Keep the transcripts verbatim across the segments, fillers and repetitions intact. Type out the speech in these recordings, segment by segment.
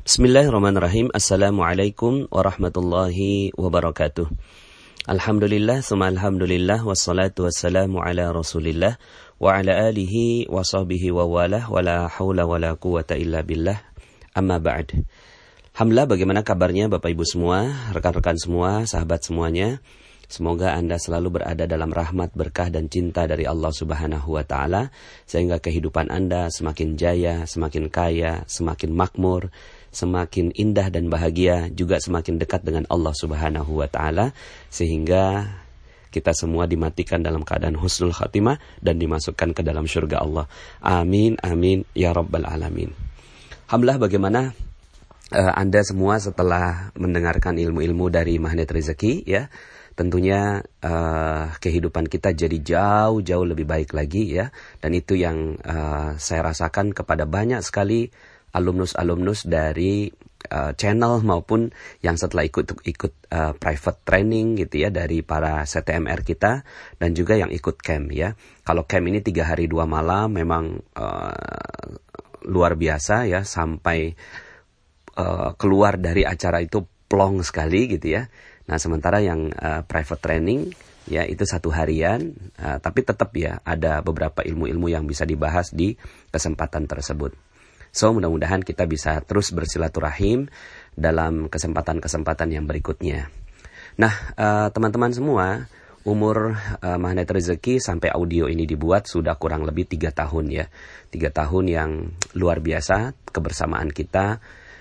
Bismillahirrahmanirrahim. Assalamualaikum warahmatullahi wabarakatuh. Alhamdulillah, summa alhamdulillah, wassalatu wassalamu ala rasulillah wa ala alihi wa sahbihi wa walah, wa la hawla wa la quwata illa billah, amma ba'd. Alhamdulillah, bagaimana kabarnya Bapak Ibu semua, rekan-rekan semua, sahabat semuanya? Semoga Anda selalu berada dalam rahmat, berkah, dan cinta dari Allah Subhanahu wa Ta'ala, sehingga kehidupan Anda semakin jaya, semakin kaya, semakin makmur, semakin indah dan bahagia, juga semakin dekat dengan Allah Subhanahu wa Ta'ala, sehingga kita semua dimatikan dalam keadaan husnul khatimah dan dimasukkan ke dalam syurga Allah. Amin, amin, ya Rabbal Alamin. Alhamdulillah, bagaimana uh, Anda semua setelah mendengarkan ilmu-ilmu dari Magnet Rezeki, ya? Tentunya uh, kehidupan kita jadi jauh-jauh lebih baik lagi, ya. Dan itu yang uh, saya rasakan kepada banyak sekali alumnus-alumnus dari uh, channel maupun yang setelah ikut-ikut uh, private training gitu ya dari para C T M R kita, dan juga yang ikut camp, ya. Kalau camp ini tiga hari dua malam memang uh, luar biasa, ya, sampai uh, keluar dari acara itu plong sekali gitu ya. Nah, sementara yang uh, private training, ya, itu satu harian, uh, tapi tetap, ya, ada beberapa ilmu-ilmu yang bisa dibahas di kesempatan tersebut. So, mudah-mudahan kita bisa terus bersilaturahim dalam kesempatan-kesempatan yang berikutnya. Nah, uh, teman-teman semua, umur uh, Magnet Rezeki sampai audio ini dibuat sudah kurang lebih tiga tahun, ya. Tiga tahun yang luar biasa kebersamaan kita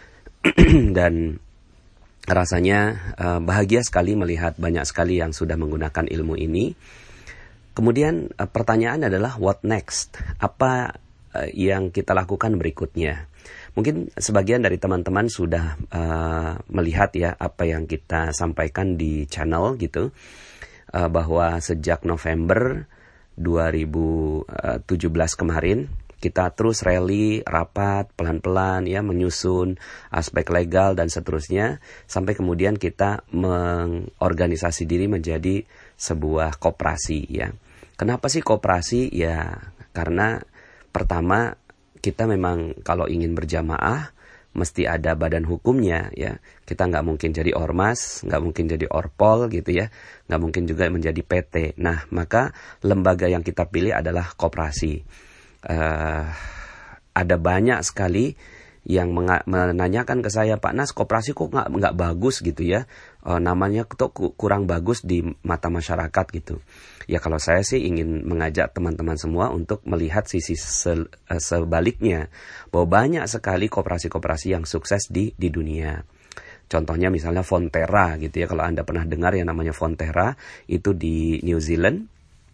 dan rasanya uh, bahagia sekali melihat banyak sekali yang sudah menggunakan ilmu ini. Kemudian uh, pertanyaan adalah what next? Apa uh, yang kita lakukan berikutnya? Mungkin sebagian dari teman-teman sudah uh, melihat, ya, apa yang kita sampaikan di channel gitu, uh, bahwa sejak November dua ribu tujuh belas kemarin kita terus rally, rapat, pelan-pelan, ya, menyusun aspek legal dan seterusnya, sampai kemudian kita mengorganisasi diri menjadi sebuah koperasi, ya. Kenapa sih koperasi? Ya, karena pertama kita memang kalau ingin berjamaah mesti ada badan hukumnya, ya. Kita nggak mungkin jadi ormas, nggak mungkin jadi orpol gitu ya, nggak mungkin juga menjadi P T. Nah, maka lembaga yang kita pilih adalah koperasi. Uh, ada banyak sekali yang menga- menanyakan ke saya, Pak Nas, koperasi kok nggak nggak bagus gitu ya, uh, namanya tuh kurang bagus di mata masyarakat gitu. Ya, kalau saya sih ingin mengajak teman-teman semua untuk melihat sisi se- sebaliknya, bahwa banyak sekali koperasi-koperasi yang sukses di di dunia. Contohnya misalnya Fonterra gitu ya, kalau Anda pernah dengar yang namanya Fonterra, itu di New Zealand.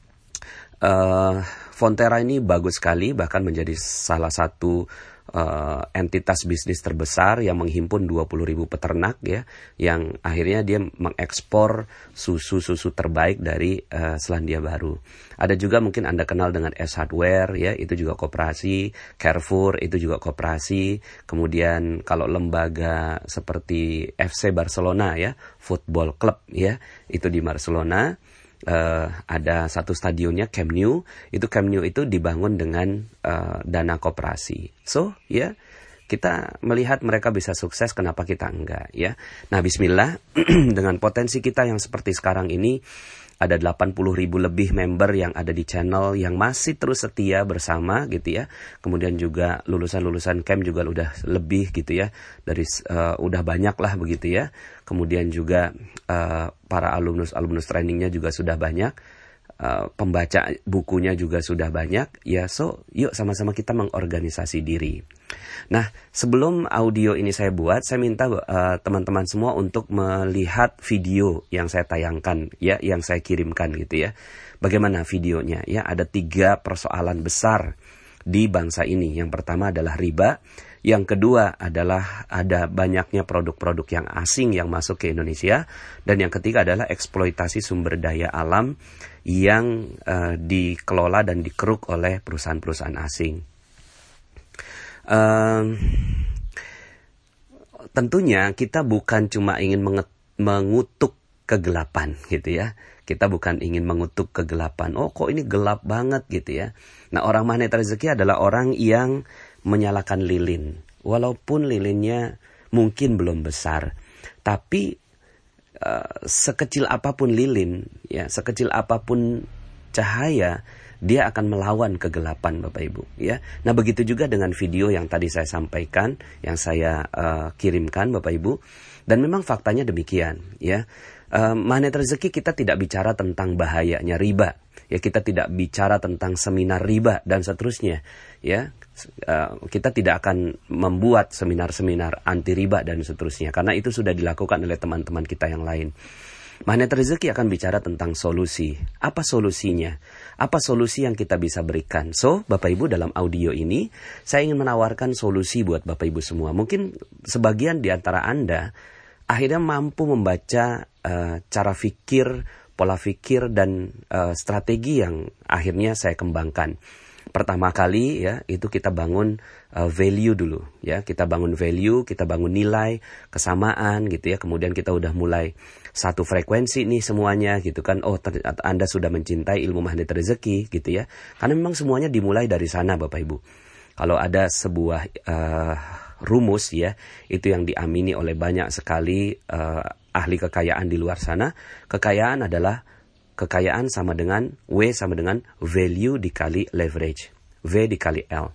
Uh, Fonterra ini bagus sekali, bahkan menjadi salah satu uh, entitas bisnis terbesar yang menghimpun dua puluh ribu peternak, ya, yang akhirnya dia mengekspor susu-susu terbaik dari uh, Selandia Baru. Ada juga mungkin Anda kenal dengan S Hardware, ya, itu juga koperasi. Carrefour itu juga koperasi. Kemudian kalau lembaga seperti F C Barcelona, ya, Football Club, ya, itu di Barcelona. Uh, ada satu stadionnya Camp Nou, itu Camp Nou itu dibangun dengan uh, dana koperasi. So, ya, kita melihat mereka bisa sukses, kenapa kita enggak, ya. Nah, bismillah, dengan potensi kita yang seperti sekarang ini, ada delapan puluh ribu lebih member yang ada di channel yang masih terus setia bersama gitu ya. Kemudian juga lulusan-lulusan camp juga udah lebih gitu ya. Dari uh, udah banyak lah begitu ya. Kemudian juga uh, para alumnus-alumnus trainingnya juga sudah banyak. Uh, pembaca bukunya juga sudah banyak. Ya, so yuk sama-sama kita mengorganisasi diri. Nah, sebelum audio ini saya buat, saya minta uh, teman-teman semua untuk melihat video yang saya tayangkan, ya, yang saya kirimkan gitu ya. Bagaimana videonya? Ya, ada tiga persoalan besar di bangsa ini. Yang pertama adalah riba. Yang kedua adalah ada banyaknya produk-produk yang asing yang masuk ke Indonesia. Dan yang ketiga adalah eksploitasi sumber daya alam yang uh, dikelola dan dikeruk oleh perusahaan-perusahaan asing. Uh, tentunya kita bukan cuma ingin menget, mengutuk kegelapan gitu ya. Kita bukan ingin mengutuk kegelapan. Oh, kok ini gelap banget gitu ya. Nah, orang Magnet Rezeki adalah orang yang menyalakan lilin. Walaupun lilinnya mungkin belum besar, tapi uh, sekecil apapun lilin, ya, sekecil apapun cahaya, dia akan melawan kegelapan, Bapak Ibu, ya. Nah, begitu juga dengan video yang tadi saya sampaikan, yang saya uh, kirimkan, Bapak Ibu. Dan memang faktanya demikian, ya. Uh, Magnet Rezeki kita tidak bicara tentang bahayanya riba, ya. Kita tidak bicara tentang seminar riba dan seterusnya, ya. Uh, kita tidak akan membuat seminar-seminar anti riba dan seterusnya, karena itu sudah dilakukan oleh teman-teman kita yang lain. Magnet Rezeki akan bicara tentang solusi. Apa solusinya? Apa solusi yang kita bisa berikan? So, Bapak Ibu, dalam audio ini saya ingin menawarkan solusi buat Bapak Ibu semua. Mungkin sebagian di antara Anda akhirnya mampu membaca uh, cara fikir, pola fikir, dan uh, strategi yang akhirnya saya kembangkan. Pertama kali, ya, itu kita bangun uh, value dulu, ya. Kita bangun value, kita bangun nilai, kesamaan gitu ya. Kemudian kita udah mulai satu frekuensi nih semuanya gitu kan. Oh, ternyata Anda sudah mencintai ilmu Magnet Rezeki gitu ya. Karena memang semuanya dimulai dari sana, Bapak Ibu. Kalau ada sebuah uh, rumus, ya, itu yang diamini oleh banyak sekali uh, ahli kekayaan di luar sana. Kekayaan adalah kekayaan sama dengan W sama dengan value dikali leverage. V dikali L.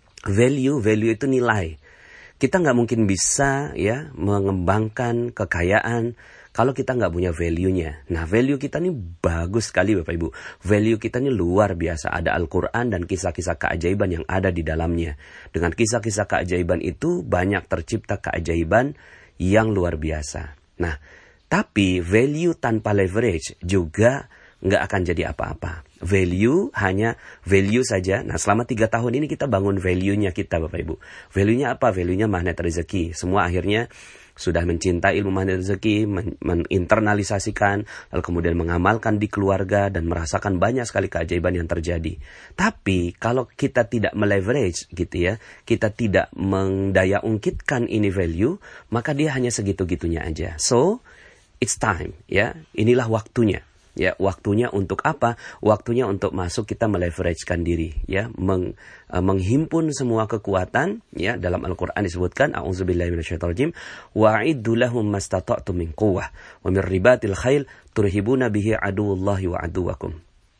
Value, value itu nilai. Kita nggak mungkin bisa, ya, mengembangkan kekayaan kalau kita nggak punya value-nya. Nah, value kita ini bagus sekali, Bapak Ibu. Value kita ini luar biasa. Ada Al-Quran dan kisah-kisah keajaiban yang ada di dalamnya. Dengan kisah-kisah keajaiban itu banyak tercipta keajaiban yang luar biasa. Nah, tapi value tanpa leverage juga nggak akan jadi apa-apa. Value hanya value saja. Nah, selama tiga tahun ini kita bangun value-nya kita, Bapak Ibu. Value-nya apa? Value-nya Magnet Rezeki. Semua akhirnya sudah mencintai ilmu Magnet Rezeki, men- menginternalisasikan, lalu kemudian mengamalkan di keluarga dan merasakan banyak sekali keajaiban yang terjadi. Tapi kalau kita tidak meleverage gitu ya, kita tidak mendaya ungkitkan ini value, maka dia hanya segitu-gitunya aja. So, it's time, ya. Inilah waktunya. Ya, waktunya untuk apa? Waktunya untuk masuk kita meleveragekan diri, ya, Meng, uh, menghimpun semua kekuatan, ya. Dalam Al-Qur'an disebutkan, a'udzubillahi minasyaitonirrajim, wa'iddu lahum mastata'tum min quwwah wa min ribatil khail turhibuna bihi aduwwallahi wa aduwwakum.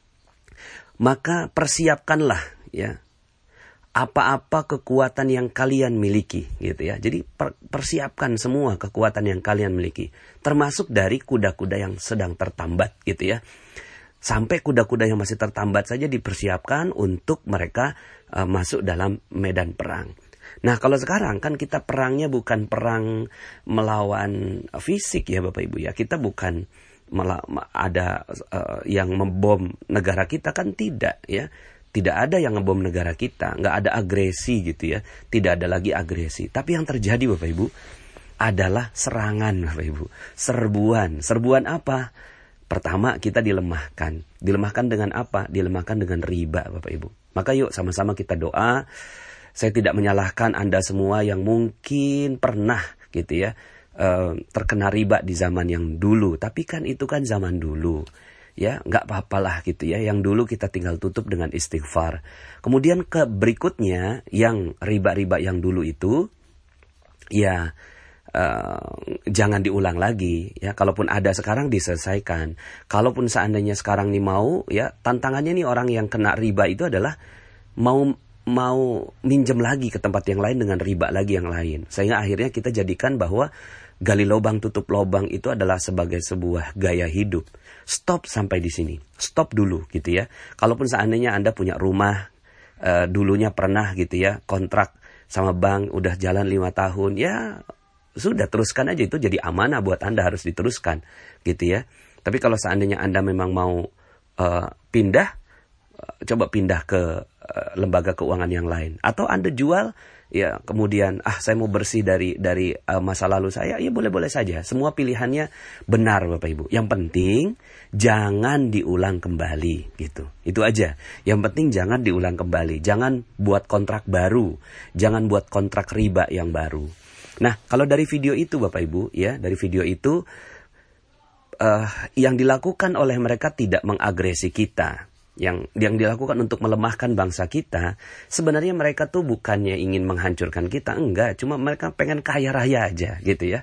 Maka persiapkanlah, ya, apa-apa kekuatan yang kalian miliki, gitu ya. Jadi per, persiapkan semua kekuatan yang kalian miliki, termasuk dari kuda-kuda yang sedang tertambat, gitu ya. Sampai kuda-kuda yang masih tertambat saja dipersiapkan untuk mereka uh, masuk dalam medan perang. Nah, kalau sekarang kan kita perangnya bukan perang melawan fisik, ya Bapak Ibu, ya. Kita bukan mela- ada uh, yang membom negara kita, kan tidak, ya. Tidak ada yang ngebom negara kita, nggak ada agresi gitu ya, tidak ada lagi agresi. Tapi yang terjadi, Bapak Ibu, adalah serangan, Bapak Ibu, serbuan. Serbuan apa? Pertama, kita dilemahkan. Dilemahkan dengan apa? Dilemahkan dengan riba, Bapak Ibu. Maka yuk sama-sama kita doa. Saya tidak menyalahkan Anda semua yang mungkin pernah gitu ya uh, terkena riba di zaman yang dulu. Tapi kan itu kan zaman dulu. Ya, nggak apa-apalah gitu ya. Yang dulu kita tinggal tutup dengan istighfar. Kemudian ke berikutnya, yang riba-riba yang dulu itu, ya uh, jangan diulang lagi. Ya, kalaupun ada sekarang diselesaikan. Kalaupun seandainya sekarang nih mau, ya tantangannya nih orang yang kena riba itu adalah mau mau minjem lagi ke tempat yang lain dengan riba lagi yang lain. Sehingga akhirnya kita jadikan bahwa gali lubang tutup lubang itu adalah sebagai sebuah gaya hidup. Stop sampai di sini. Stop dulu gitu ya. Kalaupun seandainya Anda punya rumah, uh, dulunya pernah gitu ya, kontrak sama bank udah jalan lima tahun, ya sudah teruskan aja, itu jadi amanah buat Anda, harus diteruskan gitu ya. Tapi kalau seandainya Anda memang mau uh, pindah, uh, coba pindah ke uh, lembaga keuangan yang lain. Atau Anda jual, ya kemudian ah saya mau bersih dari dari uh, masa lalu saya, ya boleh-boleh saja. Semua pilihannya benar Bapak Ibu. Yang penting jangan diulang kembali gitu. Itu aja. Yang penting jangan diulang kembali. Jangan buat kontrak baru. Jangan buat kontrak riba yang baru. Nah, kalau dari video itu Bapak Ibu, ya, dari video itu uh, yang dilakukan oleh mereka tidak mengagresi kita. yang yang dilakukan untuk melemahkan bangsa kita, sebenarnya mereka tuh bukannya ingin menghancurkan kita, enggak, cuma mereka pengen kaya raya aja gitu ya.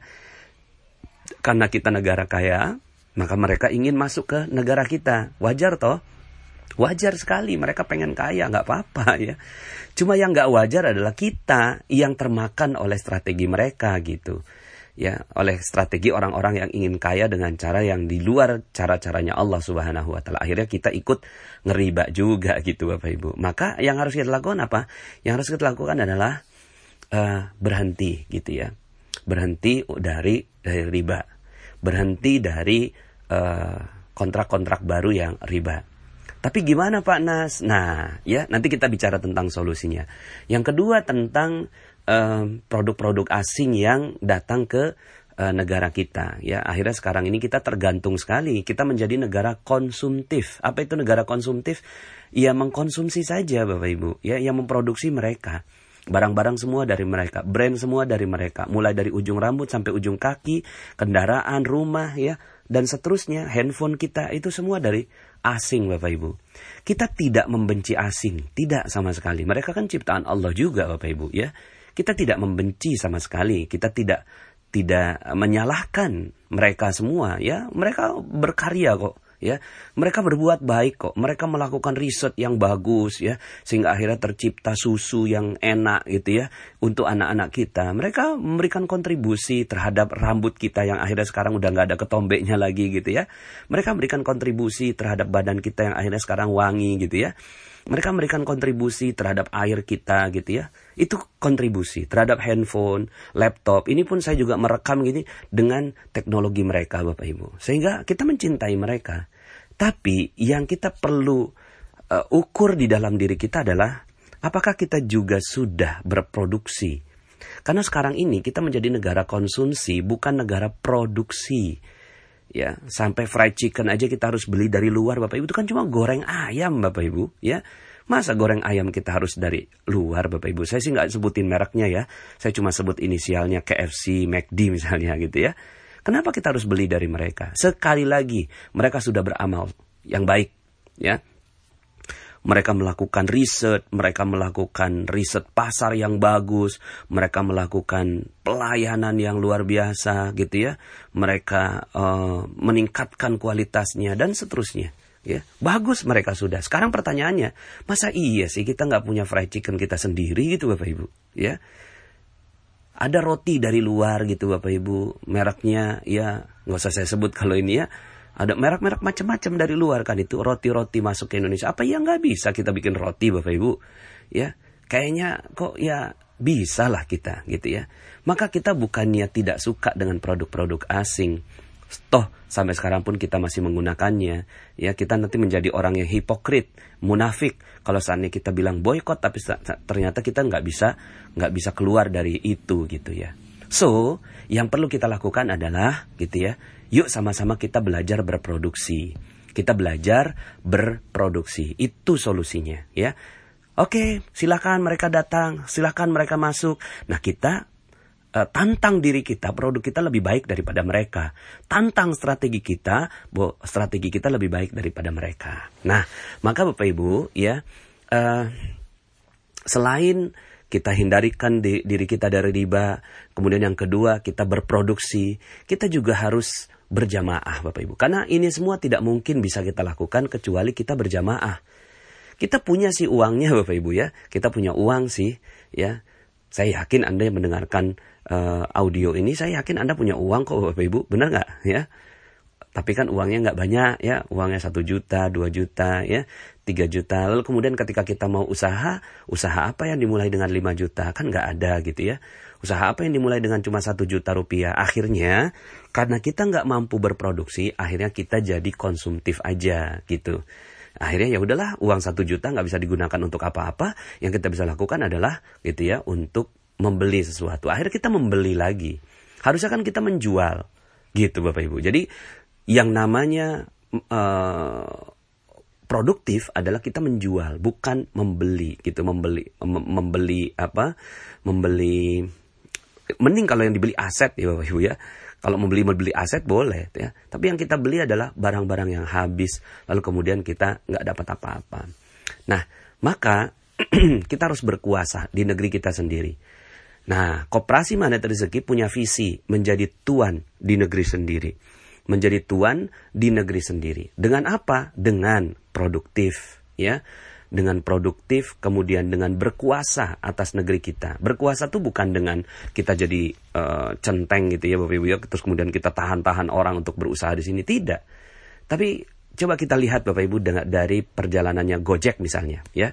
Karena kita negara kaya, maka mereka ingin masuk ke negara kita. Wajar toh? Wajar sekali, mereka pengen kaya, nggak apa-apa ya. Cuma yang nggak wajar adalah kita yang termakan oleh strategi mereka gitu. Ya, oleh strategi orang-orang yang ingin kaya dengan cara yang di luar cara-caranya Allah Subhanahu wa taala. Akhirnya kita ikut ngeriba juga gitu Bapak Ibu. Maka yang harus kita lakukan apa? Yang harus kita lakukan adalah uh, berhenti gitu ya. Berhenti dari dari riba. Berhenti dari uh, kontrak-kontrak baru yang riba. Tapi gimana Pak Nas? Nah, ya nanti kita bicara tentang solusinya. Yang kedua tentang Uh, produk-produk asing yang datang ke uh, negara kita. Ya, akhirnya sekarang ini kita tergantung sekali. Kita menjadi negara konsumtif. Apa itu negara konsumtif? Ya mengkonsumsi saja Bapak Ibu. Ya, yang memproduksi mereka. Barang-barang semua dari mereka, brand semua dari mereka. Mulai dari ujung rambut sampai ujung kaki, kendaraan, rumah, ya, dan seterusnya. Handphone kita itu semua dari asing Bapak Ibu. Kita tidak membenci asing, tidak sama sekali. Mereka kan ciptaan Allah juga Bapak Ibu, ya. Kita tidak membenci sama sekali, kita tidak tidak menyalahkan mereka semua, ya. Mereka berkarya kok, ya. Mereka berbuat baik kok. Mereka melakukan riset yang bagus, ya, sehingga akhirnya tercipta susu yang enak gitu ya untuk anak-anak kita. Mereka memberikan kontribusi terhadap rambut kita yang akhirnya sekarang udah nggak ada ketombeknya lagi gitu ya. Mereka memberikan kontribusi terhadap badan kita yang akhirnya sekarang wangi gitu ya. Mereka memberikan kontribusi terhadap air kita gitu ya. Itu kontribusi terhadap handphone, laptop. Ini pun saya juga merekam gini dengan teknologi mereka Bapak Ibu. Sehingga kita mencintai mereka. Tapi yang kita perlu uh, ukur di dalam diri kita adalah apakah kita juga sudah berproduksi. Karena sekarang ini kita menjadi negara konsumsi, bukan negara produksi. Ya, sampai fried chicken aja kita harus beli dari luar Bapak Ibu. Itu kan cuma goreng ayam Bapak Ibu, ya. Masa goreng ayam kita harus dari luar Bapak Ibu? Saya sih nggak sebutin mereknya ya. Saya cuma sebut inisialnya K F C, McD misalnya gitu ya. Kenapa kita harus beli dari mereka? Sekali lagi, mereka sudah beramal yang baik, ya. Mereka melakukan riset, mereka melakukan riset pasar yang bagus, mereka melakukan pelayanan yang luar biasa gitu ya. Mereka uh, meningkatkan kualitasnya dan seterusnya. Ya, bagus mereka sudah. Sekarang pertanyaannya, masa iya sih kita nggak punya fried chicken kita sendiri gitu Bapak Ibu? Ya, ada roti dari luar gitu Bapak Ibu, mereknya ya nggak usah saya sebut kalau ini ya. Ada merek-merek macam-macam dari luar kan itu, roti-roti masuk ke Indonesia. Apa ya nggak bisa kita bikin roti Bapak Ibu? Ya, kayaknya kok ya bisa lah kita gitu ya. Maka kita bukannya tidak suka dengan produk-produk asing. Toh sampai sekarang pun kita masih menggunakannya. Ya, kita nanti menjadi orang yang hipokrit, munafik kalau seandainya kita bilang boykot tapi ternyata kita nggak bisa nggak bisa keluar dari itu gitu ya. So, yang perlu kita lakukan adalah gitu ya, yuk sama-sama kita belajar berproduksi. Kita belajar berproduksi. Itu solusinya ya. Oke, silakan mereka datang, silakan mereka masuk. Nah, kita uh, tantang diri kita, produk kita lebih baik daripada mereka. Tantang strategi kita, bo, strategi kita lebih baik daripada mereka. Nah, maka Bapak Ibu ya, uh, selain kita hindarikan di, diri kita dari riba. Kemudian yang kedua, kita berproduksi. Kita juga harus berjamaah Bapak Ibu. Karena ini semua tidak mungkin bisa kita lakukan kecuali kita berjamaah. Kita punya sih uangnya Bapak Ibu ya. Kita punya uang sih ya. Saya yakin Anda yang mendengarkan uh, audio ini, saya yakin Anda punya uang kok Bapak Ibu. Benar nggak ya? Tapi kan uangnya nggak banyak ya. Uangnya satu juta, dua juta ya. tiga juta. Lalu kemudian ketika kita mau usaha, usaha apa yang dimulai dengan lima juta? Kan nggak ada gitu ya. Usaha apa yang dimulai dengan cuma satu juta rupiah? Akhirnya, karena kita nggak mampu berproduksi, akhirnya kita jadi konsumtif aja gitu. Akhirnya ya udahlah, uang satu juta nggak bisa digunakan untuk apa-apa. Yang kita bisa lakukan adalah gitu ya, untuk membeli sesuatu. Akhirnya kita membeli lagi. Harusnya kan kita menjual gitu Bapak Ibu. Jadi yang namanya Uh, produktif adalah kita menjual, bukan membeli gitu, membeli mem- membeli apa? Membeli, mending kalau yang dibeli aset ya Bapak Ibu ya. Kalau mau beli beli aset boleh, ya. Tapi yang kita beli adalah barang-barang yang habis, lalu kemudian kita nggak dapat apa-apa. Nah, maka kita harus berkuasa di negeri kita sendiri. Nah, Koperasi Magnet Rezeki punya visi menjadi tuan di negeri sendiri, menjadi tuan di negeri sendiri. Dengan apa? Dengan produktif, ya. Dengan produktif, kemudian dengan berkuasa atas negeri kita. Berkuasa tuh bukan dengan kita jadi uh, centeng gitu ya Bapak Ibu ya, terus kemudian kita tahan-tahan orang untuk berusaha di sini, tidak. Tapi coba kita lihat Bapak Ibu dari perjalanannya Gojek misalnya, ya.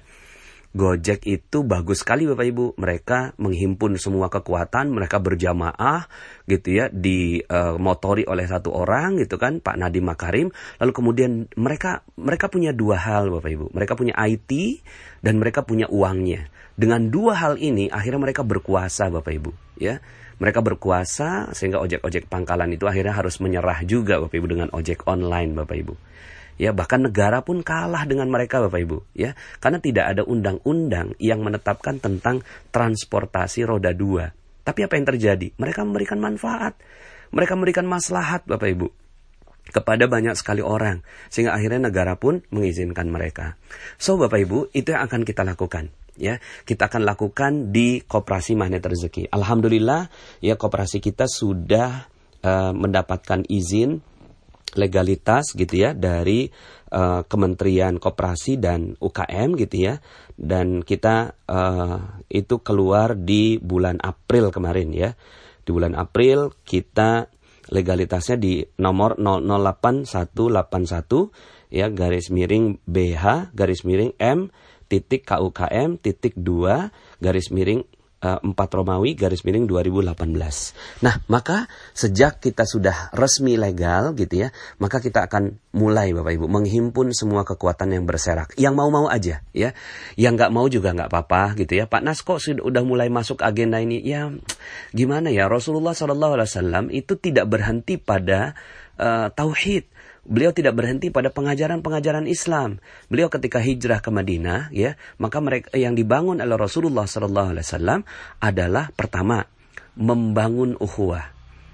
Gojek itu bagus sekali Bapak Ibu. Mereka menghimpun semua kekuatan, mereka berjamaah gitu ya, dimotori uh, oleh satu orang gitu kan, Pak Nadiem Makarim. Lalu kemudian mereka mereka punya dua hal Bapak Ibu. Mereka punya I T dan mereka punya uangnya. Dengan dua hal ini akhirnya mereka berkuasa Bapak Ibu, ya. Mereka berkuasa sehingga ojek-ojek pangkalan itu akhirnya harus menyerah juga Bapak Ibu dengan ojek online Bapak Ibu. Ya, bahkan negara pun kalah dengan mereka Bapak Ibu, ya. Karena tidak ada undang-undang yang menetapkan tentang transportasi roda dua. Tapi apa yang terjadi? Mereka memberikan manfaat. Mereka memberikan maslahat Bapak Ibu kepada banyak sekali orang, sehingga akhirnya negara pun mengizinkan mereka. So Bapak Ibu, itu yang akan kita lakukan, ya. Kita akan lakukan di Koperasi Magnet Rezeki. Alhamdulillah, ya, koperasi kita sudah uh, mendapatkan izin legalitas gitu ya dari uh, Kementerian Koperasi dan U K M gitu ya, dan kita uh, itu keluar di bulan April kemarin ya. Di bulan April kita legalitasnya di nomor nol nol delapan satu delapan satu ya garis miring B H garis miring M titik K U K M titik dua garis miring empat Romawi garis miring dua ribu delapan belas. Nah, maka sejak kita sudah resmi legal gitu ya, maka kita akan mulai Bapak Ibu menghimpun semua kekuatan yang berserak. Yang mau-mau aja ya. Yang nggak mau juga nggak apa-apa gitu ya. Pak Nas kok sudah udah mulai masuk agenda ini? Ya gimana ya, Rasulullah shallallahu alaihi wasallam itu tidak berhenti pada uh, tauhid. Beliau tidak berhenti pada pengajaran-pengajaran Islam. Beliau ketika hijrah ke Madinah, ya, maka mereka yang dibangun oleh Rasulullah shallallahu alaihi wasallam adalah pertama membangun ukhuwah,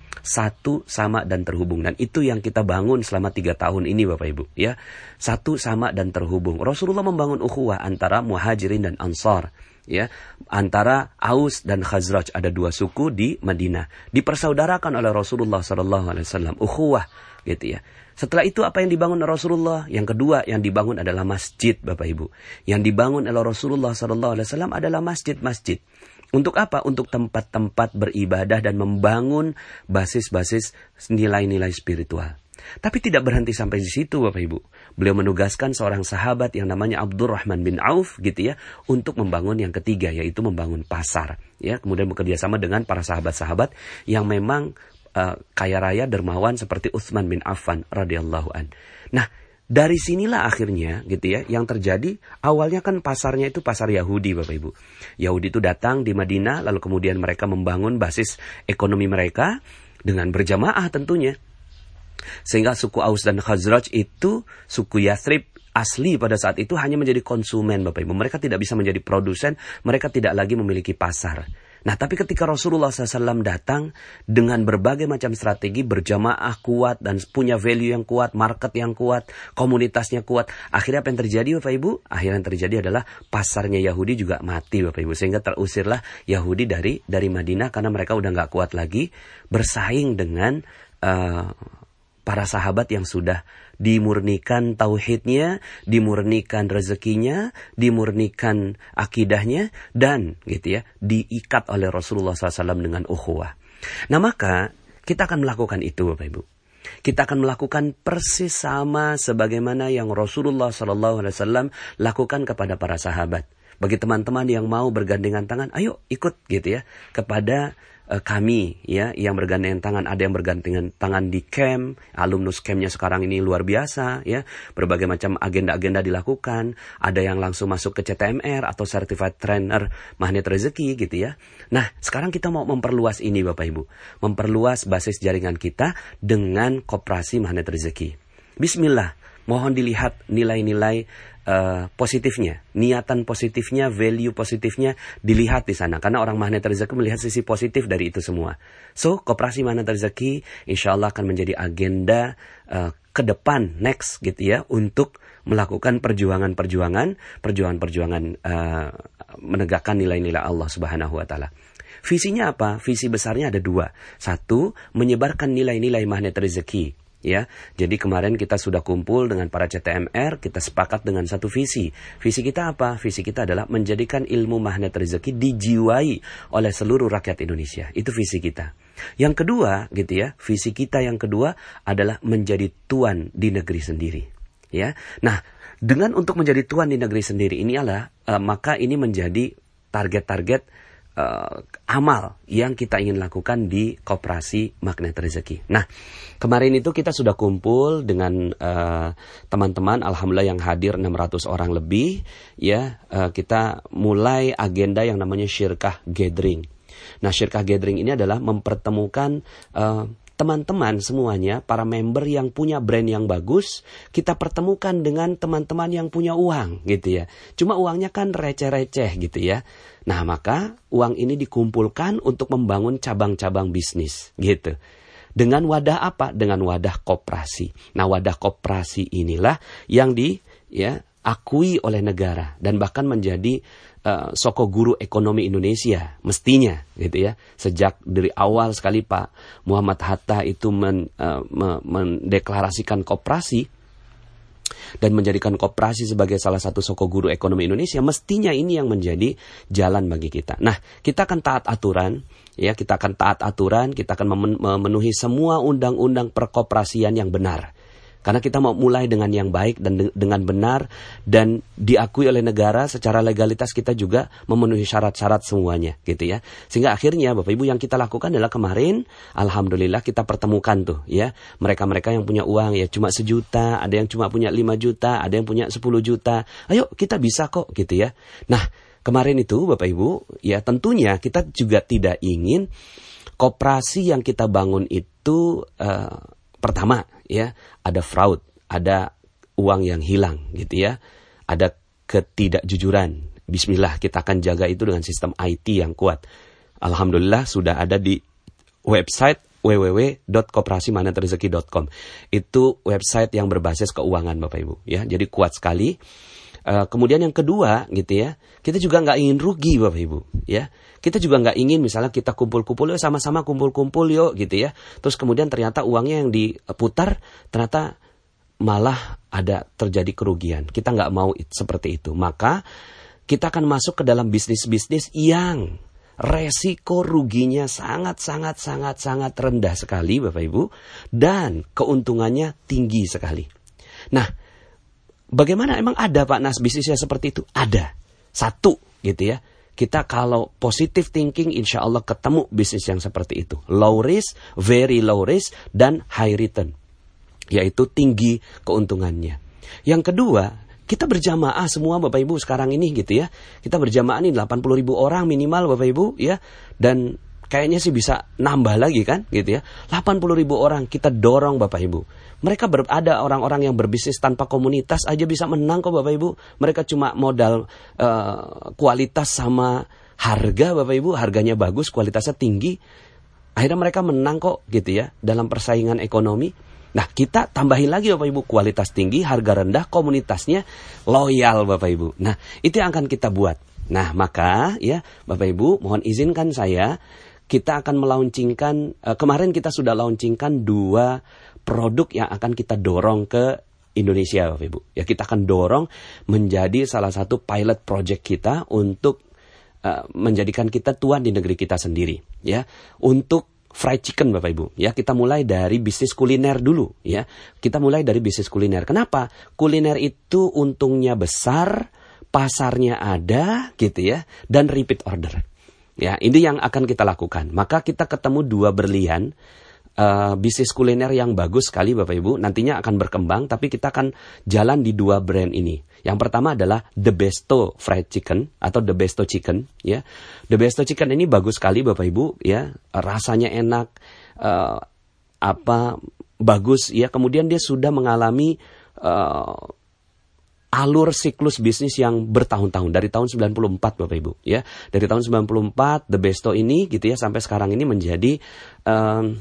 satu sama dan terhubung, dan itu yang kita bangun selama tiga tahun ini Bapak Ibu, ya, satu sama dan terhubung. Rasulullah membangun ukhuwah antara Muhajirin dan Ansar, ya, antara Aus dan Khazraj, ada dua suku di Madinah, dipersaudarakan oleh Rasulullah shallallahu alaihi wasallam, ukhuwah, gitu ya. Setelah itu apa yang dibangun oleh Rasulullah? Yang kedua yang dibangun adalah masjid Bapak Ibu. Yang dibangun oleh Rasulullah shallallahu alaihi wasallam adalah masjid-masjid. Untuk apa? Untuk tempat-tempat beribadah dan membangun basis-basis nilai-nilai spiritual. Tapi tidak berhenti sampai di situ Bapak Ibu. Beliau menugaskan seorang sahabat yang namanya Abdurrahman bin Auf gitu ya, untuk membangun yang ketiga, yaitu membangun pasar. Ya, kemudian bekerja sama dengan para sahabat-sahabat yang memang Uh, kaya raya dermawan seperti Utsman bin Affan radhiyallahu an. Nah, dari sinilah akhirnya gitu ya yang terjadi. Awalnya kan pasarnya itu pasar Yahudi Bapak Ibu. Yahudi itu datang di Madinah, lalu kemudian mereka membangun basis ekonomi mereka dengan berjamaah tentunya. Sehingga suku Aus dan Khazraj itu suku Yathrib asli pada saat itu hanya menjadi konsumen Bapak Ibu. Mereka tidak bisa menjadi produsen, mereka tidak lagi memiliki pasar. Nah, tapi ketika Rasulullah shallallahu alaihi wasallam datang dengan berbagai macam strategi, berjamaah kuat dan punya value yang kuat, market yang kuat, komunitasnya kuat, akhirnya apa yang terjadi Bapak Ibu? Akhirnya yang terjadi adalah pasarnya Yahudi juga mati Bapak Ibu, sehingga terusirlah Yahudi dari dari Madinah karena mereka udah nggak kuat lagi bersaing dengan uh, para sahabat yang sudah dimurnikan tauhidnya, dimurnikan rezekinya, dimurnikan akidahnya, dan gitu ya, diikat oleh Rasulullah shallallahu alaihi wasallam dengan ukhuwah. Nah, maka kita akan melakukan itu Bapak Ibu. Kita akan melakukan persis sama sebagaimana yang Rasulullah shallallahu alaihi wasallam lakukan kepada para sahabat. Bagi teman-teman yang mau bergandengan tangan, ayo ikut gitu ya kepada kami ya yang bergandengan tangan. Ada yang bergandengan tangan di camp, alumnus campnya sekarang ini luar biasa ya, berbagai macam agenda-agenda dilakukan. Ada yang langsung masuk ke C T M R atau Certified Trainer Magnet Rezeki gitu ya. Nah, sekarang kita mau memperluas ini Bapak Ibu, memperluas basis jaringan kita dengan Koperasi Magnet Rezeki. Bismillah, mohon dilihat nilai-nilai uh, positifnya, niatan positifnya, value positifnya dilihat di sana. Karena orang magnet rezeki melihat sisi positif dari itu semua. So, Koperasi Magnet Rezeki insya Allah akan menjadi agenda uh, ke depan, next gitu ya, untuk melakukan perjuangan-perjuangan, perjuangan-perjuangan uh, menegakkan nilai-nilai Allah Subhanahu wa Ta'ala. Visinya apa? Visi besarnya ada dua. Satu, menyebarkan nilai-nilai magnet rezeki. Ya, jadi kemarin kita sudah kumpul dengan para C T M R, kita sepakat dengan satu visi. Visi kita apa? Visi kita adalah menjadikan ilmu magnet rezeki dijiwai oleh seluruh rakyat Indonesia. Itu visi kita. Yang kedua, gitu ya, visi kita yang kedua adalah menjadi tuan di negeri sendiri. Ya, nah dengan untuk menjadi tuan di negeri sendiri ini adalah uh, maka ini menjadi target-target Uh, amal yang kita ingin lakukan di Koperasi Magnet Rezeki. Nah, kemarin itu kita sudah kumpul dengan uh, teman-teman, alhamdulillah yang hadir enam ratus orang lebih, ya. Uh, kita mulai agenda yang namanya Syirkah Gathering. Nah, Syirkah Gathering ini adalah mempertemukan uh, teman-teman semuanya, para member yang punya brand yang bagus, kita pertemukan dengan teman-teman yang punya uang, gitu ya. Cuma uangnya kan receh-receh, gitu ya. Nah, maka uang ini dikumpulkan untuk membangun cabang-cabang bisnis, gitu. Dengan wadah apa? Dengan wadah koperasi. Nah, wadah koperasi inilah yang di, ya, akui oleh negara dan bahkan menjadi Uh, soko guru ekonomi Indonesia mestinya, gitu ya. Sejak dari awal sekali Pak Muhammad Hatta itu men, uh, me, mendeklarasikan koperasi dan menjadikan koperasi sebagai salah satu soko guru ekonomi Indonesia, mestinya ini yang menjadi jalan bagi kita. Nah, kita akan taat aturan, ya, kita akan taat aturan, kita akan memenuhi semua undang-undang perkoperasian yang benar. Karena kita mau mulai dengan yang baik dan de- dengan benar dan diakui oleh negara secara legalitas, kita juga memenuhi syarat-syarat semuanya, gitu ya. Sehingga akhirnya Bapak Ibu yang kita lakukan adalah kemarin alhamdulillah kita pertemukan tuh, ya, mereka-mereka yang punya uang ya cuma sejuta, ada yang cuma punya lima juta, ada yang punya sepuluh juta. Ayo kita bisa kok, gitu ya. Nah, kemarin itu Bapak Ibu, ya tentunya kita juga tidak ingin koperasi yang kita bangun itu uh, pertama, ya, ada fraud, ada uang yang hilang, gitu ya, ada ketidakjujuran. Bismillah, kita akan jaga itu dengan sistem I T yang kuat. Alhamdulillah sudah ada di website w w w dot koperasi magnet rezeki dot com. Itu website yang berbasis keuangan Bapak Ibu, ya, jadi kuat sekali. Uh, kemudian yang kedua, gitu ya, kita juga nggak ingin rugi Bapak Ibu, ya. Kita juga nggak ingin misalnya kita kumpul-kumpul, yuk sama-sama kumpul-kumpul yuk, gitu ya. Terus kemudian ternyata uangnya yang diputar ternyata malah ada terjadi kerugian. Kita nggak mau it, seperti itu. Maka kita akan masuk ke dalam bisnis-bisnis yang resiko ruginya sangat-sangat-sangat-sangat rendah sekali Bapak Ibu, dan keuntungannya tinggi sekali. Nah, bagaimana emang ada Pak Nas bisnisnya seperti itu? Ada. Satu, gitu ya. Kita kalau positive thinking insya Allah ketemu bisnis yang seperti itu. Low risk, very low risk, dan high return. Yaitu tinggi keuntungannya. Yang kedua, kita berjamaah semua Bapak Ibu sekarang ini, gitu ya. Kita berjamaah nih delapan puluh ribu orang minimal Bapak Ibu, ya. Dan kayaknya sih bisa nambah lagi kan, gitu ya. delapan puluh ribu orang kita dorong Bapak Ibu. Mereka ber, ada orang-orang yang berbisnis tanpa komunitas aja bisa menang kok Bapak Ibu. Mereka cuma modal uh, kualitas sama harga Bapak Ibu. Harganya bagus, kualitasnya tinggi. Akhirnya mereka menang kok, gitu ya, dalam persaingan ekonomi. Nah, kita tambahin lagi Bapak Ibu, kualitas tinggi, harga rendah, komunitasnya loyal Bapak Ibu. Nah, itu yang akan kita buat. Nah, maka ya Bapak Ibu, mohon izinkan saya, kita akan melaunchingkan, uh, kemarin kita sudah launchingkan dua produk yang akan kita dorong ke Indonesia Bapak Ibu. Ya, kita akan dorong menjadi salah satu pilot project kita untuk uh, menjadikan kita tuan di negeri kita sendiri, ya. Untuk fried chicken Bapak Ibu, ya, kita mulai dari bisnis kuliner dulu, ya. Kita mulai dari bisnis kuliner. Kenapa? Kuliner itu untungnya besar, pasarnya ada, gitu ya, dan repeat order. Ya, ini yang akan kita lakukan. Maka kita ketemu dua berlian Uh, bisnis kuliner yang bagus sekali Bapak Ibu, nantinya akan berkembang, tapi kita akan jalan di dua brand ini. Yang pertama adalah The Besto Fried Chicken atau The Besto Chicken, ya. The Besto Chicken ini bagus sekali Bapak Ibu, ya, rasanya enak, uh, apa bagus, ya. Kemudian dia sudah mengalami uh, alur siklus bisnis yang bertahun-tahun dari tahun sembilan puluh empat Bapak Ibu ya. Dari tahun sembilan puluh empat The Besto ini gitu ya sampai sekarang ini menjadi um,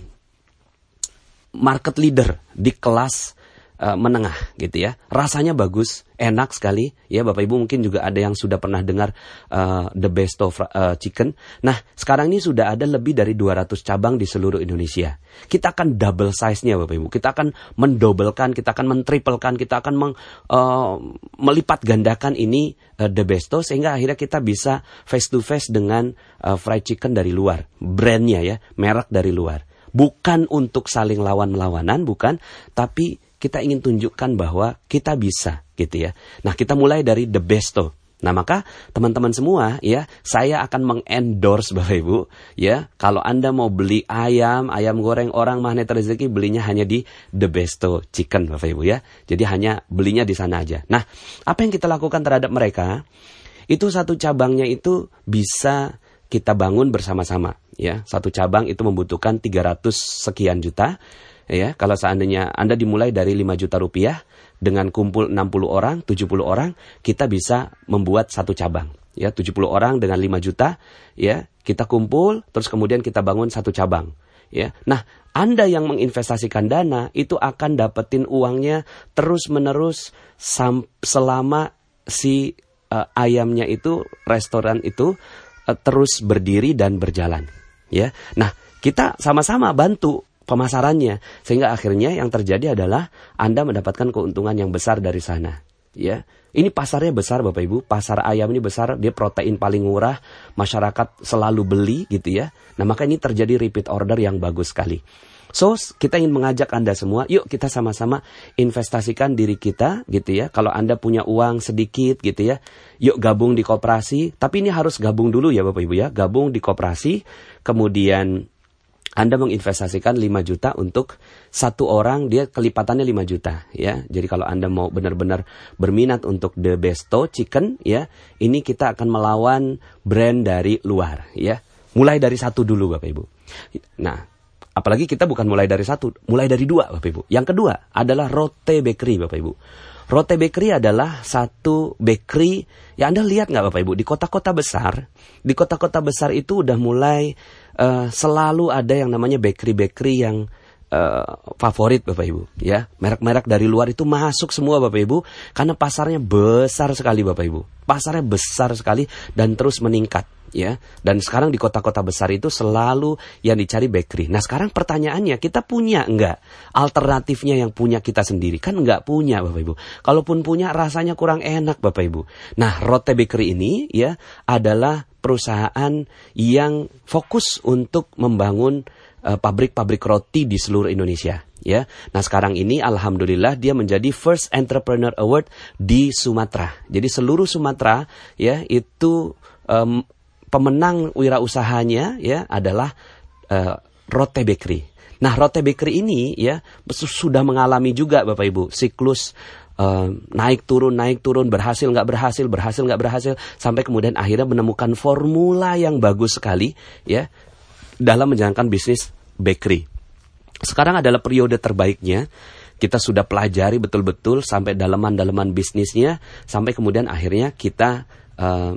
market leader di kelas uh, menengah gitu ya. Rasanya bagus, enak sekali ya Bapak Ibu, mungkin juga ada yang sudah pernah dengar uh, The Besto uh, Chicken. Nah, sekarang ini sudah ada lebih dari dua ratus cabang di seluruh Indonesia. Kita akan double size-nya Bapak Ibu. Kita akan mendobelkan, kita akan mentriplekan, kita akan meng, uh, melipat gandakan ini uh, The Besto sehingga akhirnya kita bisa face to face dengan uh, fried chicken dari luar. Brandnya ya, merek dari luar. Bukan untuk saling lawan-lawanan, bukan, tapi kita ingin tunjukkan bahwa kita bisa gitu ya. Nah, kita mulai dari The Besto. Nah, maka teman-teman semua ya, saya akan mengendorse Bapak Ibu ya, kalau Anda mau beli ayam, ayam goreng orang magnet rezeki, belinya hanya di The Besto Chicken Bapak Ibu ya. Jadi hanya belinya di sana aja. Nah, apa yang kita lakukan terhadap mereka? Itu satu cabangnya itu bisa kita bangun bersama-sama ya. Satu cabang itu membutuhkan tiga ratus sekian juta. Ya, kalau seandainya Anda dimulai dari lima juta rupiah dengan kumpul enam puluh orang, tujuh puluh orang, kita bisa membuat satu cabang. Ya, tujuh puluh orang dengan lima juta, ya, kita kumpul terus kemudian kita bangun satu cabang. Ya. Nah, Anda yang menginvestasikan dana itu akan dapetin uangnya terus-menerus sam- selama si uh, ayamnya itu, restoran itu uh, terus berdiri dan berjalan. Ya. Nah, kita sama-sama bantu pemasarannya sehingga akhirnya yang terjadi adalah Anda mendapatkan keuntungan yang besar dari sana ya. Ini pasarnya besar Bapak Ibu, pasar ayam ini besar, dia protein paling murah, masyarakat selalu beli gitu ya. Nah, maka ini terjadi repeat order yang bagus sekali. So, kita ingin mengajak Anda semua, yuk kita sama-sama investasikan diri kita gitu ya. Kalau Anda punya uang sedikit gitu ya, yuk gabung di koperasi, tapi ini harus gabung dulu ya Bapak Ibu ya, gabung di koperasi, kemudian Anda menginvestasikan lima juta untuk satu orang, dia kelipatannya lima juta ya. Jadi kalau Anda mau benar-benar berminat untuk The Besto Chicken ya, ini kita akan melawan brand dari luar ya. Mulai dari satu dulu Bapak Ibu. Nah, apalagi kita bukan mulai dari satu, mulai dari dua Bapak Ibu. Yang kedua adalah Rote Bakery Bapak Ibu. Rote Bakery adalah satu bakery ya, Anda lihat nggak Bapak Ibu, di kota-kota besar, di kota-kota besar itu udah mulai uh, selalu ada yang namanya bakery-bakery yang uh, favorit Bapak Ibu ya. Merek-merek dari luar itu masuk semua Bapak Ibu karena pasarnya besar sekali Bapak Ibu. Pasarnya besar sekali dan terus meningkat ya. Dan sekarang di kota-kota besar itu selalu yang dicari bakery. Nah, sekarang pertanyaannya, kita punya enggak alternatifnya yang punya kita sendiri? Kan enggak punya Bapak Ibu. Kalaupun punya rasanya kurang enak Bapak Ibu. Nah, Rote Bakery ini ya adalah perusahaan yang fokus untuk membangun uh, pabrik-pabrik roti di seluruh Indonesia ya. Nah, sekarang ini alhamdulillah dia menjadi First Entrepreneur Award di Sumatera. Jadi seluruh Sumatera ya itu um, pemenang wirausahanya ya adalah uh, Rote Bakery. Nah, Rote Bakery ini ya sudah mengalami juga Bapak Ibu siklus uh, naik turun naik turun, berhasil nggak berhasil berhasil nggak berhasil sampai kemudian akhirnya menemukan formula yang bagus sekali ya dalam menjalankan bisnis bakery. Sekarang adalah periode terbaiknya. Kita sudah pelajari betul-betul sampai dalaman-dalaman bisnisnya sampai kemudian akhirnya kita uh,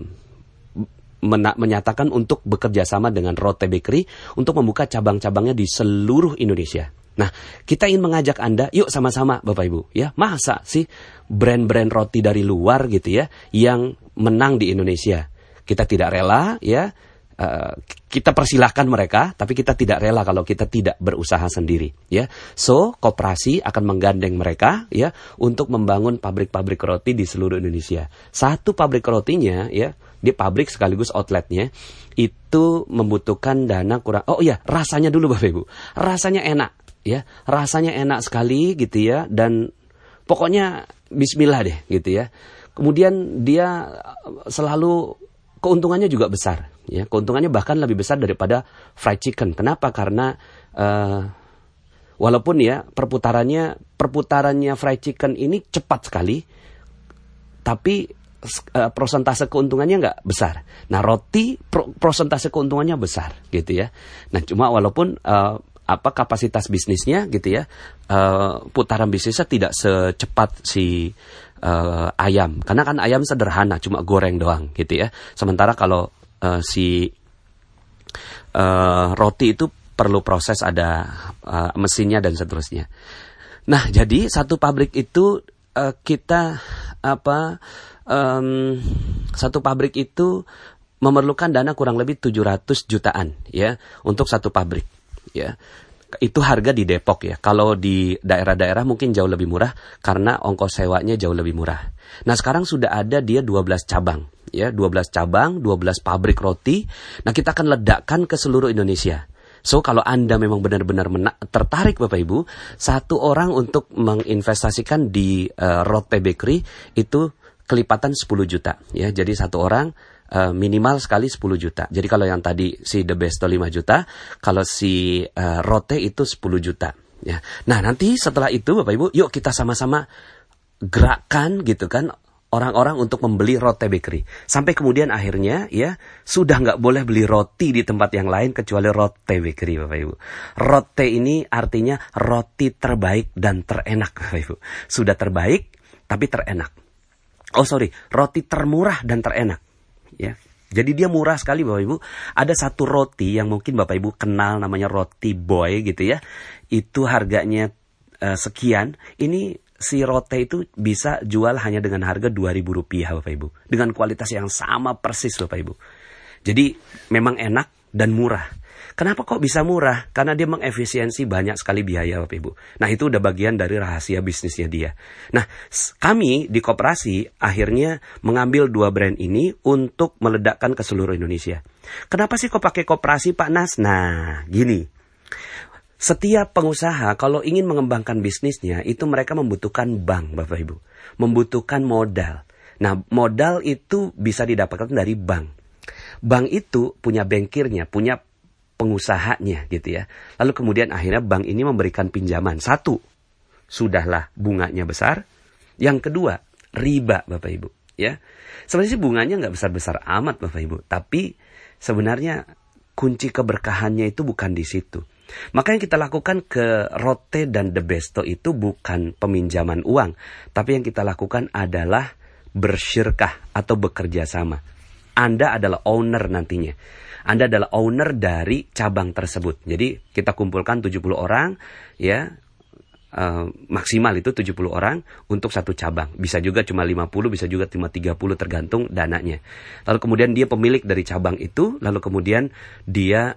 Men- menyatakan untuk bekerja sama dengan Rote Bakery untuk membuka cabang-cabangnya di seluruh Indonesia. Nah, kita ingin mengajak Anda, yuk sama-sama Bapak Ibu ya. Masa sih brand-brand roti dari luar gitu ya yang menang di Indonesia? Kita tidak rela ya. Uh, kita persilahkan mereka, tapi kita tidak rela kalau kita tidak berusaha sendiri ya. So, koperasi akan menggandeng mereka ya untuk membangun pabrik-pabrik roti di seluruh Indonesia. Satu pabrik rotinya ya, di pabrik sekaligus outletnya itu membutuhkan dana kurang. Oh iya, rasanya dulu Bapak Ibu. Rasanya enak ya. Rasanya enak sekali gitu ya, dan pokoknya bismillah deh gitu ya. Kemudian dia selalu keuntungannya juga besar ya. Keuntungannya bahkan lebih besar daripada fried chicken. Kenapa? Karena uh, walaupun ya perputarannya perputarannya fried chicken ini cepat sekali, tapi uh, prosentase keuntungannya nggak besar. Nah, roti pro, prosentase keuntungannya besar gitu ya. Nah, cuma walaupun uh, apa kapasitas bisnisnya gitu ya, uh, putaran bisnisnya tidak secepat si uh, ayam, karena kan ayam sederhana cuma goreng doang gitu ya. Sementara kalau uh, si uh, roti itu perlu proses, ada uh, mesinnya dan seterusnya. Nah, jadi satu pabrik itu uh, kita apa um, satu pabrik itu memerlukan dana kurang lebih tujuh ratus jutaan ya untuk satu pabrik. Ya, itu harga di Depok ya. Kalau di daerah-daerah mungkin jauh lebih murah karena ongkos sewanya jauh lebih murah. Nah, sekarang sudah ada dia dua belas cabang, ya, dua belas cabang, dua belas pabrik roti. Nah, kita akan ledakkan ke seluruh Indonesia. So, kalau Anda memang benar-benar mena- tertarik Bapak Ibu, satu orang untuk menginvestasikan di uh, Rote Bakery itu kelipatan sepuluh juta, ya. Jadi satu orang Uh, minimal sekali sepuluh juta. Jadi kalau yang tadi si The Besto lima juta, kalau si uh, Rote itu sepuluh juta. Ya. Nah, nanti setelah itu Bapak Ibu, yuk kita sama-sama gerakan gitu kan orang-orang untuk membeli Rote Bakery. Sampai kemudian akhirnya ya sudah nggak boleh beli roti di tempat yang lain kecuali Rote Bakery Bapak Ibu. Rote ini artinya roti terbaik dan terenak Bapak Ibu. Sudah terbaik tapi terenak. Oh sorry, roti termurah dan terenak. Ya, jadi dia murah sekali Bapak Ibu. Ada satu roti yang mungkin Bapak Ibu kenal namanya roti boy gitu ya. Itu harganya uh, sekian. Ini si Rote itu bisa jual hanya dengan harga dua ribu rupiah Bapak Ibu. Dengan kualitas yang sama persis Bapak Ibu. Jadi memang enak dan murah. Kenapa kok bisa murah? Karena dia mengefisiensi banyak sekali biaya Bapak Ibu. Nah, itu udah bagian dari rahasia bisnisnya dia. Nah, kami di koperasi akhirnya mengambil dua brand ini untuk meledakkan ke seluruh Indonesia. Kenapa sih kok pakai koperasi Pak Nas? Nah, gini. Setiap pengusaha kalau ingin mengembangkan bisnisnya itu mereka membutuhkan bank Bapak Ibu. Membutuhkan modal. Nah, modal itu bisa didapatkan dari bank. Bank itu punya bankirnya, punya pengusahanya gitu ya. Lalu kemudian akhirnya bank ini memberikan pinjaman. Satu, sudahlah bunganya besar. Yang kedua, riba Bapak Ibu. Ya, sebenarnya sih bunganya nggak besar-besar amat Bapak Ibu. Tapi sebenarnya kunci keberkahannya itu bukan di situ. Maka yang kita lakukan ke Rote dan The Besto itu bukan peminjaman uang. Tapi yang kita lakukan adalah bersyirkah atau bekerja sama. Anda adalah owner nantinya. Anda adalah owner dari cabang tersebut. Jadi kita kumpulkan tujuh puluh orang, ya uh, maksimal itu tujuh puluh orang untuk satu cabang. Bisa juga cuma lima puluh, bisa juga cuma tiga puluh tergantung dananya. Lalu kemudian dia pemilik dari cabang itu, lalu kemudian dia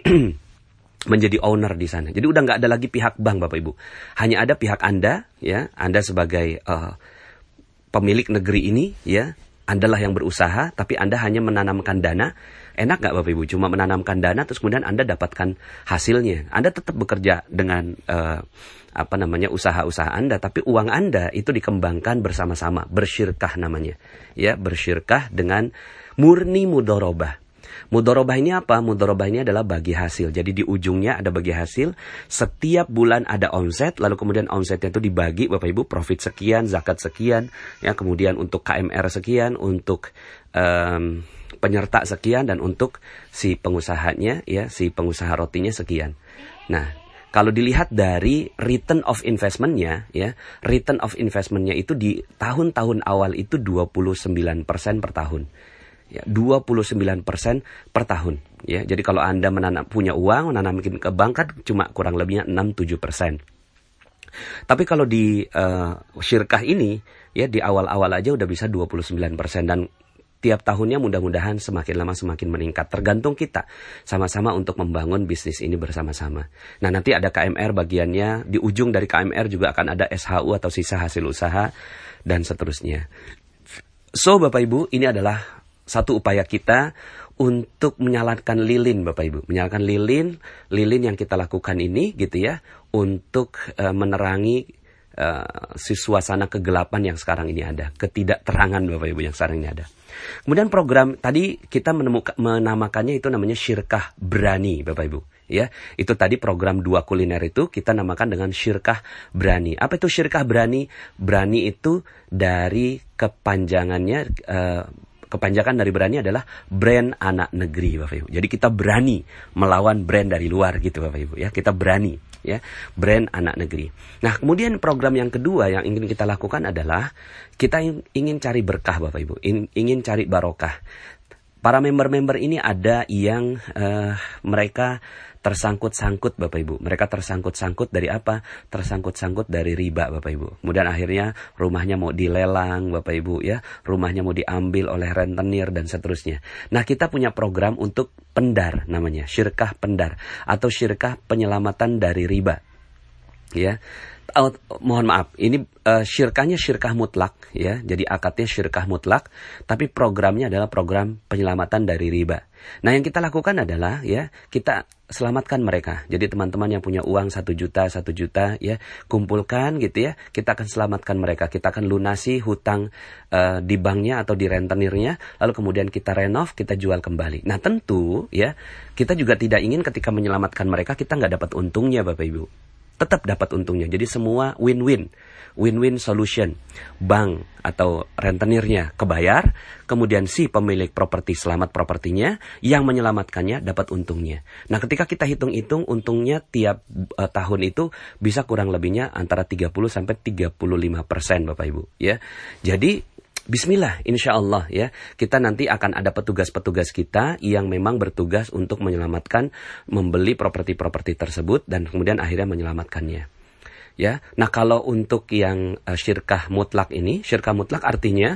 menjadi owner di sana. Jadi udah nggak ada lagi pihak bank Bapak Ibu. Hanya ada pihak Anda, ya Anda sebagai uh, pemilik negeri ini, ya Andalah yang berusaha, tapi Anda hanya menanamkan dana. Enak nggak Bapak Ibu? Cuma menanamkan dana, terus kemudian Anda dapatkan hasilnya. Anda tetap bekerja dengan uh, apa namanya usaha-usaha Anda, tapi uang Anda itu dikembangkan bersama-sama, bersyirkah namanya, ya bersyirkah dengan murni mudharabah. Mudharabah ini apa? Mudharabah ini adalah bagi hasil. Jadi di ujungnya ada bagi hasil. Setiap bulan ada omset, lalu kemudian omsetnya itu dibagi Bapak Ibu, profit sekian, zakat sekian, ya kemudian untuk K M R sekian, untuk um, penyerta sekian, dan untuk si pengusahanya, ya si pengusaha rotinya sekian. Nah, kalau dilihat dari return of investment-nya, ya return of investment-nya itu di tahun-tahun awal itu dua puluh sembilan persen per tahun. Ya, dua puluh sembilan persen per tahun. Ya, jadi kalau Anda menanam, punya uang, menanamkan ke bank kan cuma kurang lebihnya enam sampai tujuh persen. Tapi kalau di uh, syirkah ini, ya di awal-awal aja udah bisa dua puluh sembilan persen. Dan tiap tahunnya mudah-mudahan semakin lama semakin meningkat. Tergantung kita sama-sama untuk membangun bisnis ini bersama-sama. Nah, nanti ada K M R bagiannya. Di ujung dari K M R juga akan ada S H U atau sisa hasil usaha, dan seterusnya. So, Bapak Ibu, ini adalah satu upaya kita untuk menyalakan lilin Bapak Ibu. Menyalakan lilin, lilin yang kita lakukan ini gitu ya, untuk uh, menerangi uh, si suasana kegelapan yang sekarang ini ada. Ketidakterangan Bapak Ibu yang sekarang ini ada. Kemudian program tadi kita menemukan, menamakannya itu namanya Syirkah Berani Bapak Ibu. Ya, itu tadi program dua kuliner itu kita namakan dengan Syirkah Berani. Apa itu Syirkah Berani? Berani itu dari kepanjangannya, uh, kepanjangan dari berani adalah brand anak negeri, Bapak Ibu. Jadi kita berani melawan brand dari luar gitu, Bapak Ibu ya. Kita berani ya, brand anak negeri. Nah, kemudian program yang kedua yang ingin kita lakukan adalah kita ingin cari berkah, Bapak Ibu. Ingin cari barokah. Para member-member ini ada yang uh, mereka tersangkut-sangkut, Bapak Ibu. Mereka tersangkut-sangkut dari apa? Tersangkut-sangkut dari riba, Bapak Ibu. Kemudian akhirnya rumahnya mau dilelang, Bapak Ibu ya. Rumahnya mau diambil oleh rentenir dan seterusnya. Nah, kita punya program untuk pendar namanya, syirkah pendar atau syirkah penyelamatan dari riba. Ya. Oh, mohon maaf, ini uh, syirkahnya syirkah mutlak ya. Jadi akadnya syirkah mutlak, tapi programnya adalah program penyelamatan dari riba. Nah, yang kita lakukan adalah ya, kita selamatkan mereka. Jadi teman-teman yang punya uang satu juta, satu juta ya, kumpulkan gitu ya. Kita akan selamatkan mereka. Kita akan lunasi hutang uh, di banknya atau di rentenirnya, lalu kemudian kita renov, kita jual kembali. Nah, tentu ya, kita juga tidak ingin ketika menyelamatkan mereka kita nggak dapat untungnya, Bapak Ibu. Tetap dapat untungnya. Jadi semua win-win. Win-win solution. Bank atau rentenirnya kebayar, kemudian si pemilik properti selamat propertinya, yang menyelamatkannya dapat untungnya. Nah, ketika kita hitung-hitung untungnya tiap uh, tahun itu bisa kurang lebihnya antara tiga puluh sampai tiga puluh lima persen, Bapak Ibu, ya. Jadi bismillah, insya Allah ya, kita nanti akan ada petugas-petugas kita yang memang bertugas untuk menyelamatkan, membeli properti-properti tersebut dan kemudian akhirnya menyelamatkannya. Ya, nah kalau untuk yang uh, syirkah mutlak ini, syirkah mutlak artinya,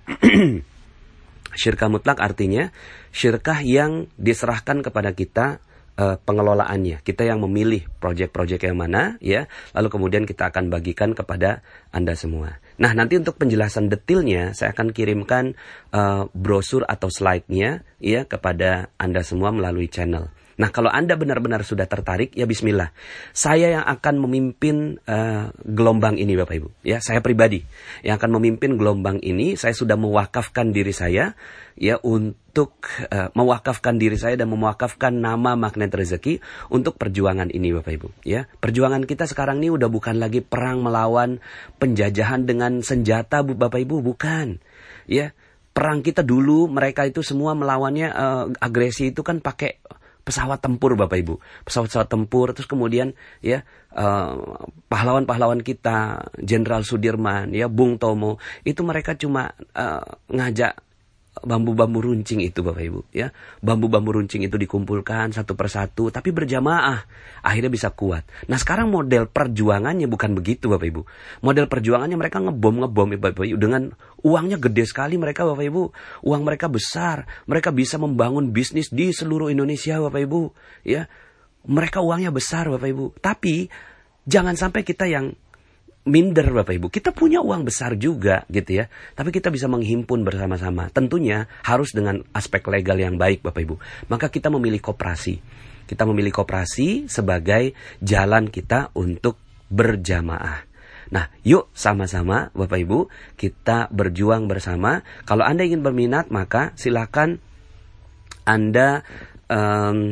syirkah mutlak artinya syirkah yang diserahkan kepada kita uh, pengelolaannya. Kita yang memilih proyek-proyek yang mana ya, lalu kemudian kita akan bagikan kepada Anda semua. Nah, nanti untuk penjelasan detailnya saya akan kirimkan uh, brosur atau slide-nya ya kepada Anda semua melalui channel. Nah, kalau Anda benar-benar sudah tertarik, ya bismillah. Saya yang akan memimpin uh, gelombang ini, Bapak Ibu. Ya, saya pribadi yang akan memimpin gelombang ini. Saya sudah mewakafkan diri saya ya untuk uh, mewakafkan diri saya dan mewakafkan nama Magnet Rezeki untuk perjuangan ini, Bapak Ibu. Ya, perjuangan kita sekarang ini udah bukan lagi perang melawan penjajahan dengan senjata, Bu, Bapak Ibu, bukan. Ya, perang kita dulu mereka itu semua melawannya uh, agresi itu kan pakai pesawat tempur, Bapak Ibu, pesawat-pesawat tempur. Terus kemudian ya uh, pahlawan-pahlawan kita, Jenderal Sudirman, ya Bung Tomo, itu mereka cuma uh, ngajak bambu-bambu runcing itu, Bapak Ibu, ya. Bambu-bambu runcing itu dikumpulkan satu persatu, tapi berjamaah, akhirnya bisa kuat. Nah, sekarang model perjuangannya bukan begitu, Bapak Ibu. Model perjuangannya mereka ngebom-ngebom, Bapak Ibu, dengan uangnya gede sekali mereka, Bapak Ibu. Uang mereka besar, mereka bisa membangun bisnis di seluruh Indonesia, Bapak Ibu, ya. Mereka uangnya besar, Bapak Ibu. Tapi jangan sampai kita yang minder, Bapak Ibu. Kita punya uang besar juga gitu ya. Tapi kita bisa menghimpun bersama-sama. Tentunya harus dengan aspek legal yang baik, Bapak Ibu. Maka kita memilih koperasi. Kita memilih koperasi sebagai jalan kita untuk berjamaah. Nah, yuk sama-sama Bapak Ibu kita berjuang bersama. Kalau Anda ingin berminat, maka silakan Anda um,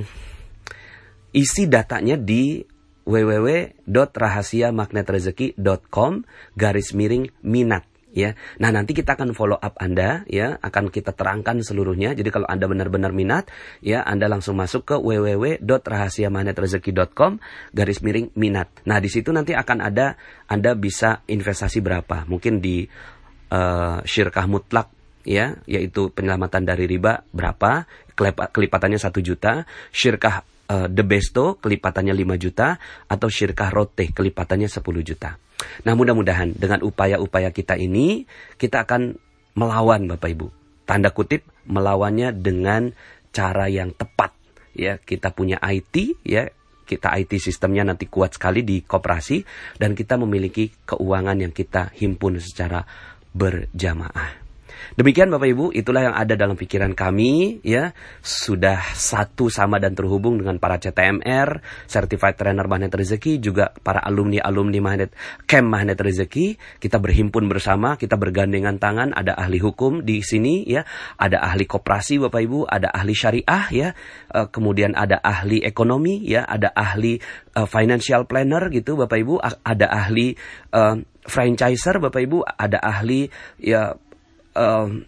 isi datanya di w w w dot rahasia magnet rezeki dot com garis miring minat ya. Nah, nanti kita akan follow up Anda ya, akan kita terangkan seluruhnya. Jadi kalau Anda benar-benar minat ya, Anda langsung masuk ke w w w dot rahasia magnet rezeki dot com garis miring minat. Nah, di situ nanti akan ada Anda bisa investasi berapa. Mungkin di uh, syirkah mutlak ya, yaitu penyelamatan dari riba berapa, kelipatannya satu juta, syirkah Uh, The Besto kelipatannya lima juta, atau syirkah Rote kelipatannya sepuluh juta. Nah, mudah-mudahan dengan upaya-upaya kita ini kita akan melawan, Bapak Ibu. Tanda kutip melawannya dengan cara yang tepat ya. Kita punya I T ya, kita I T sistemnya nanti kuat sekali di koperasi, dan kita memiliki keuangan yang kita himpun secara berjamaah. Demikian Bapak Ibu, itulah yang ada dalam pikiran kami ya. Sudah satu sama dan terhubung dengan para C T M R, Certified Trainer Magnet Rezeki, juga para alumni-alumni Magnet Camp Magnet Rezeki. Kita berhimpun bersama, kita bergandengan tangan. Ada ahli hukum di sini ya, ada ahli koperasi Bapak Ibu, ada ahli syariah ya, e, kemudian ada ahli ekonomi ya, ada ahli e, financial planner gitu Bapak Ibu, ada ahli e, franchiser Bapak Ibu, ada ahli ya Uh,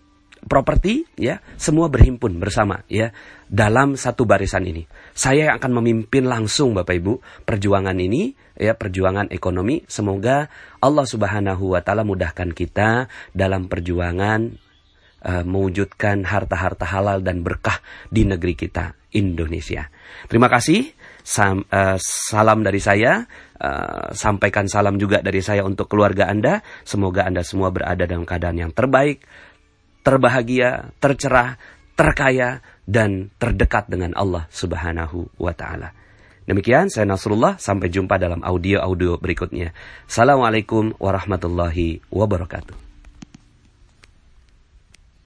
properti, ya, semua berhimpun bersama, ya, dalam satu barisan ini. Saya yang akan memimpin langsung Bapak Ibu perjuangan ini, ya, perjuangan ekonomi. Semoga Allah Subhanahu wa taala mudahkan kita dalam perjuangan uh, mewujudkan harta-harta halal dan berkah di negeri kita, Indonesia. Terima kasih. Sam, uh, salam dari saya, uh, sampaikan salam juga dari saya untuk keluarga Anda. Semoga Anda semua berada dalam keadaan yang terbaik, terbahagia, tercerah, terkaya, dan terdekat dengan Allah Subhanahu wa ta'ala. Demikian, saya Nasrullah. Sampai jumpa dalam audio-audio berikutnya. Assalamualaikum warahmatullahi wabarakatuh.